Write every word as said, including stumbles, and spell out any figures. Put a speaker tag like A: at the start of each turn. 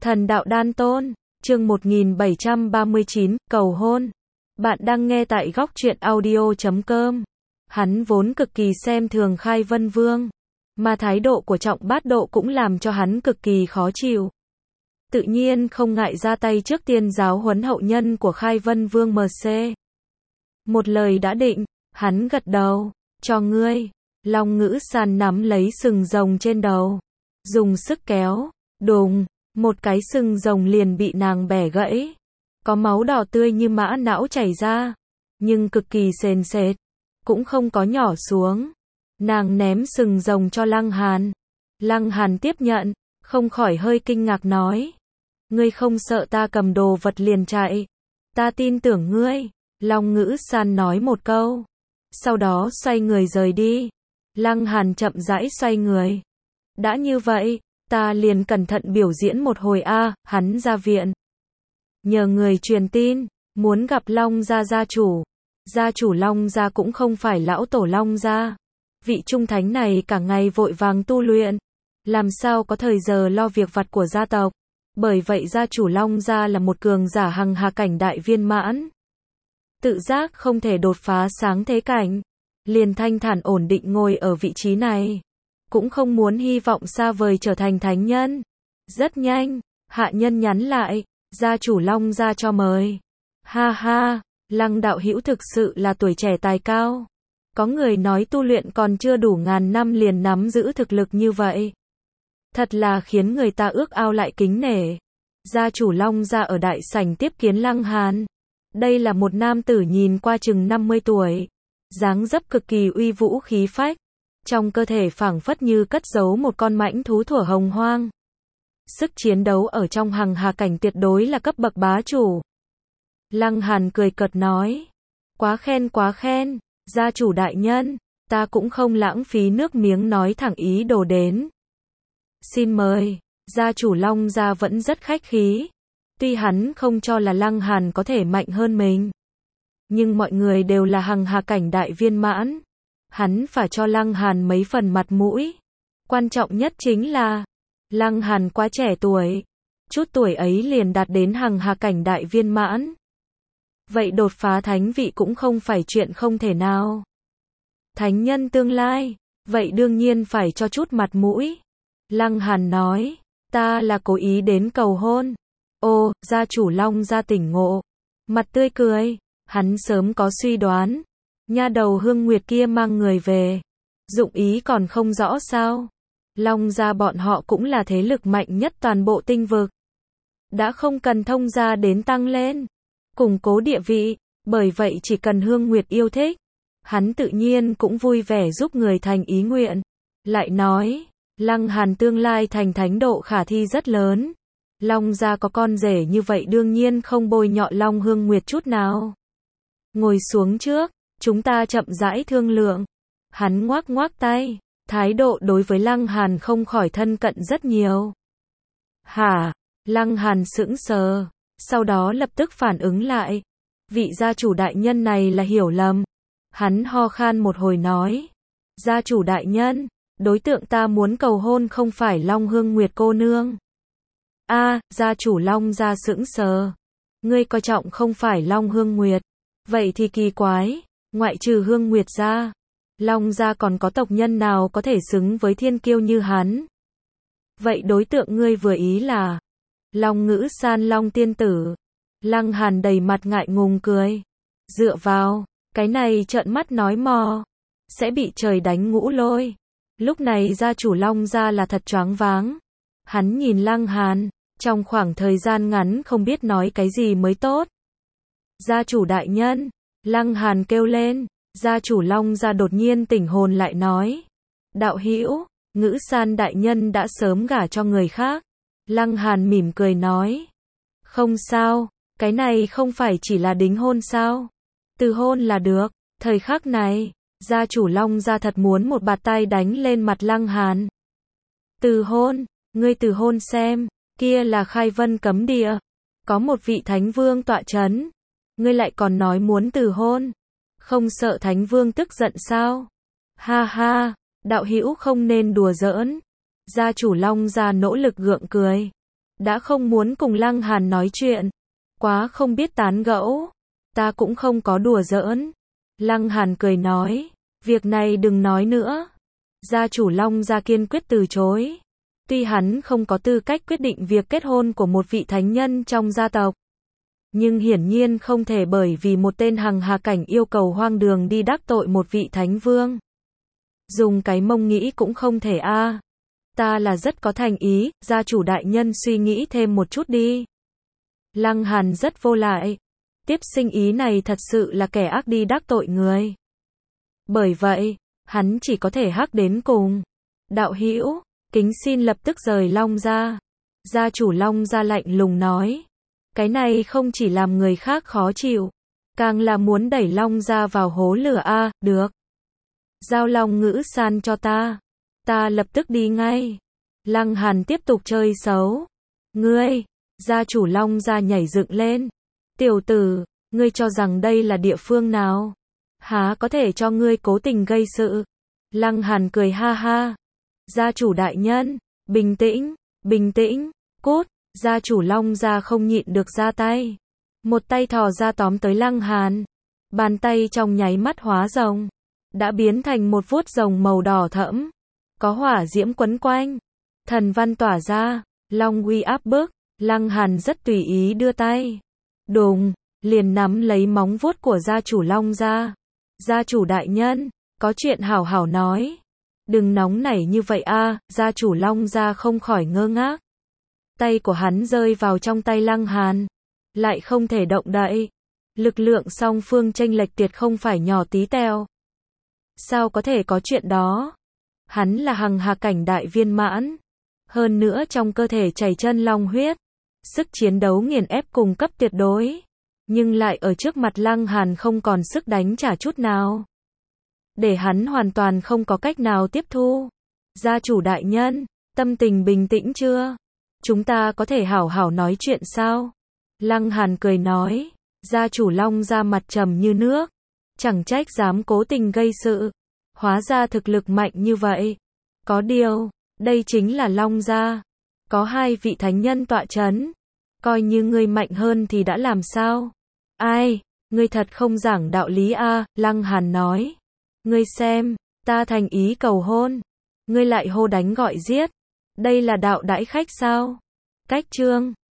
A: Thần đạo đan tôn, chương một nghìn bảy trăm ba mươi chín, cầu hôn. Bạn đang nghe tại góc truyện audio chấm com. Hắn vốn cực kỳ xem thường Khai Vân Vương, mà thái độ của Trọng Bát Độ cũng làm cho hắn cực kỳ khó chịu. Tự nhiên không ngại ra tay trước tiên giáo huấn hậu nhân của Khai Vân Vương em xê. Một lời đã định, hắn gật đầu, cho ngươi. Long Ngữ San nắm lấy sừng rồng trên đầu, dùng sức kéo, đùng, một cái sừng rồng liền bị nàng bẻ gãy. Có máu đỏ tươi như mã não chảy ra, nhưng cực kỳ sền sệt, cũng không có nhỏ xuống. Nàng ném sừng rồng cho Lăng Hàn. Lăng Hàn tiếp nhận, không khỏi hơi kinh ngạc nói: ngươi không sợ ta cầm đồ vật liền chạy? Ta tin tưởng ngươi. Long Ngữ San nói một câu, sau đó xoay người rời đi. Lăng Hàn chậm rãi xoay người. Đã như vậy, ta liền cẩn thận biểu diễn một hồi a. Hắn ra viện, nhờ người truyền tin, muốn gặp Long gia gia chủ. Gia chủ Long gia cũng không phải lão tổ Long gia. Vị trung thánh này cả ngày vội vàng tu luyện, làm sao có thời giờ lo việc vặt của gia tộc. Bởi vậy gia chủ Long gia là một cường giả hằng hà cảnh đại viên mãn. Tự giác không thể đột phá sáng thế cảnh, liền thanh thản ổn định ngồi ở vị trí này. Cũng không muốn hy vọng xa vời trở thành thánh nhân. Rất nhanh, hạ nhân nhắn lại, gia chủ Long gia cho mời. Ha ha, Lăng đạo hữu thực sự là tuổi trẻ tài cao. Có người nói tu luyện còn chưa đủ ngàn năm liền nắm giữ thực lực như vậy. Thật là khiến người ta ước ao lại kính nể. Gia chủ Long gia ở đại sảnh tiếp kiến Lăng Hàn. Đây là một nam tử nhìn qua chừng năm mươi tuổi, dáng dấp cực kỳ uy vũ khí phách, trong cơ thể phảng phất như cất giấu một con mãnh thú thuở hồng hoang. Sức chiến đấu ở trong hằng hà cảnh tuyệt đối là cấp bậc bá chủ. Lăng Hàn cười cợt nói: quá khen quá khen, gia chủ đại nhân, ta cũng không lãng phí nước miếng nói thẳng ý đồ đến. Xin mời. Gia chủ Long gia vẫn rất khách khí. Tuy hắn không cho là Lăng Hàn có thể mạnh hơn mình, nhưng mọi người đều là hằng hà cảnh đại viên mãn. Hắn phải cho Lăng Hàn mấy phần mặt mũi. Quan trọng nhất chính là, Lăng Hàn quá trẻ tuổi. Chút tuổi ấy liền đạt đến hằng hà cảnh đại viên mãn. Vậy đột phá thánh vị cũng không phải chuyện không thể nào. Thánh nhân tương lai, vậy đương nhiên phải cho chút mặt mũi. Lăng Hàn nói: ta là cố ý đến cầu hôn. Ô, gia chủ Long gia tỉnh ngộ, mặt tươi cười. Hắn sớm có suy đoán, nha đầu Hương Nguyệt kia mang người về, dụng ý còn không rõ sao. Long gia bọn họ cũng là thế lực mạnh nhất toàn bộ tinh vực, đã không cần thông gia đến tăng lên, củng cố địa vị. Bởi vậy chỉ cần Hương Nguyệt yêu thích, hắn tự nhiên cũng vui vẻ giúp người thành ý nguyện. Lại nói, Lăng Hàn tương lai thành thánh độ khả thi rất lớn. Long gia có con rể như vậy đương nhiên không bôi nhọ Long Hương Nguyệt chút nào. Ngồi xuống trước, chúng ta chậm rãi thương lượng. Hắn ngoác ngoác tay, thái độ đối với Lăng Hàn không khỏi thân cận rất nhiều. Hả? Lăng Hàn sững sờ, sau đó lập tức phản ứng lại. Vị gia chủ đại nhân này là hiểu lầm. Hắn ho khan một hồi nói: gia chủ đại nhân, đối tượng ta muốn cầu hôn không phải Long Hương Nguyệt cô nương. A, à, gia chủ Long gia sững sờ. Ngươi coi trọng không phải Long Hương Nguyệt. Vậy thì kỳ quái, ngoại trừ Hương Nguyệt ra, Long gia còn có tộc nhân nào có thể xứng với thiên kiêu như hắn? Vậy đối tượng ngươi vừa ý là Long Ngữ San Long tiên tử. Lăng Hàn đầy mặt ngại ngùng cười. Dựa vào, cái này trợn mắt nói mò, sẽ bị trời đánh ngũ lôi. Lúc này gia chủ Long gia là thật choáng váng. Hắn nhìn Lăng Hàn, trong khoảng thời gian ngắn không biết nói cái gì mới tốt. Gia chủ đại nhân, Lăng Hàn kêu lên. Gia chủ Long gia đột nhiên tỉnh hồn lại nói: đạo hữu, Ngữ San đại nhân đã sớm gả cho người khác. Lăng Hàn mỉm cười nói: không sao, cái này không phải chỉ là đính hôn sao? Từ hôn là được. Thời khắc này, gia chủ Long gia thật muốn một bạt tay đánh lên mặt Lăng Hàn. Từ hôn? Ngươi từ hôn xem, kia là Khai Vân cấm địa, có một vị thánh vương tọa chấn, ngươi lại còn nói muốn từ hôn, không sợ thánh vương tức giận sao? Ha ha, đạo hữu không nên đùa giỡn. Gia chủ Long gia nỗ lực gượng cười. đã không muốn cùng Lăng Hàn nói chuyện. Quá không biết tán gẫu. Ta cũng không có đùa giỡn. Lăng Hàn cười nói, việc này đừng nói nữa. Gia chủ Long gia kiên quyết từ chối. Tuy hắn không có tư cách quyết định việc kết hôn của một vị thánh nhân trong gia tộc, nhưng hiển nhiên không thể bởi vì một tên hằng hà cảnh yêu cầu hoang đường đi đắc tội một vị thánh vương. Dùng cái mông nghĩ cũng không thể a. À. Ta là rất có thành ý, gia chủ đại nhân suy nghĩ thêm một chút đi. Lăng Hàn rất vô lại. Tiếp sinh ý này thật sự là kẻ ác đi đắc tội người. Bởi vậy, hắn chỉ có thể hắc đến cùng. Đạo hữu, kính xin lập tức rời Long gia. Gia chủ Long gia lạnh lùng nói. Cái này không chỉ làm người khác khó chịu, càng là muốn đẩy Long gia vào hố lửa a. À, được. Giao Long ngữ san cho ta. Ta lập tức đi ngay. Lăng Hàn tiếp tục chơi xấu. Ngươi, gia chủ Long gia nhảy dựng lên. Tiểu tử, ngươi cho rằng đây là địa phương nào? Há có thể cho ngươi cố tình gây sự? Lăng Hàn cười ha ha. Gia chủ đại nhân, bình tĩnh, bình tĩnh, cút. Gia chủ Long gia không nhịn được ra tay. Một tay thò ra tóm tới Lăng Hàn. Bàn tay trong nháy mắt hóa rồng. Đã biến thành một vuốt rồng màu đỏ thẫm. Có hỏa diễm quấn quanh. Thần văn tỏa ra. Long uy áp bức. Lăng Hàn rất tùy ý đưa tay. Đùng, liền nắm lấy móng vuốt của gia chủ Long gia. Gia chủ đại nhân, có chuyện hảo hảo nói. Đừng nóng nảy như vậy a. À, gia chủ Long gia không khỏi ngơ ngác. Tay của hắn rơi vào trong tay Lăng Hàn, lại không thể động đậy. Lực lượng song phương chênh lệch tuyệt không phải nhỏ tí teo. Sao có thể có chuyện đó? Hắn là hằng hà cảnh đại viên mãn, hơn nữa trong cơ thể chảy chân long huyết, sức chiến đấu nghiền ép cùng cấp tuyệt đối, nhưng lại ở trước mặt Lăng Hàn không còn sức đánh trả chút nào, để hắn hoàn toàn không có cách nào tiếp thu. Gia chủ đại nhân, tâm tình bình tĩnh chưa? Chúng ta có thể hảo hảo nói chuyện sao? Lăng Hàn cười nói. Gia chủ Long gia mặt trầm như nước. Chẳng trách dám cố tình gây sự. Hóa ra thực lực mạnh như vậy. Có điều, đây chính là Long gia. Có hai vị thánh nhân tọa chấn. Coi như ngươi mạnh hơn thì đã làm sao? Ai, ngươi thật không giảng đạo lý a. À, Lăng Hàn nói. Ngươi xem, ta thành ý cầu hôn. Ngươi lại hô đánh gọi giết. Đây là đạo đãi khách sao? Cách chương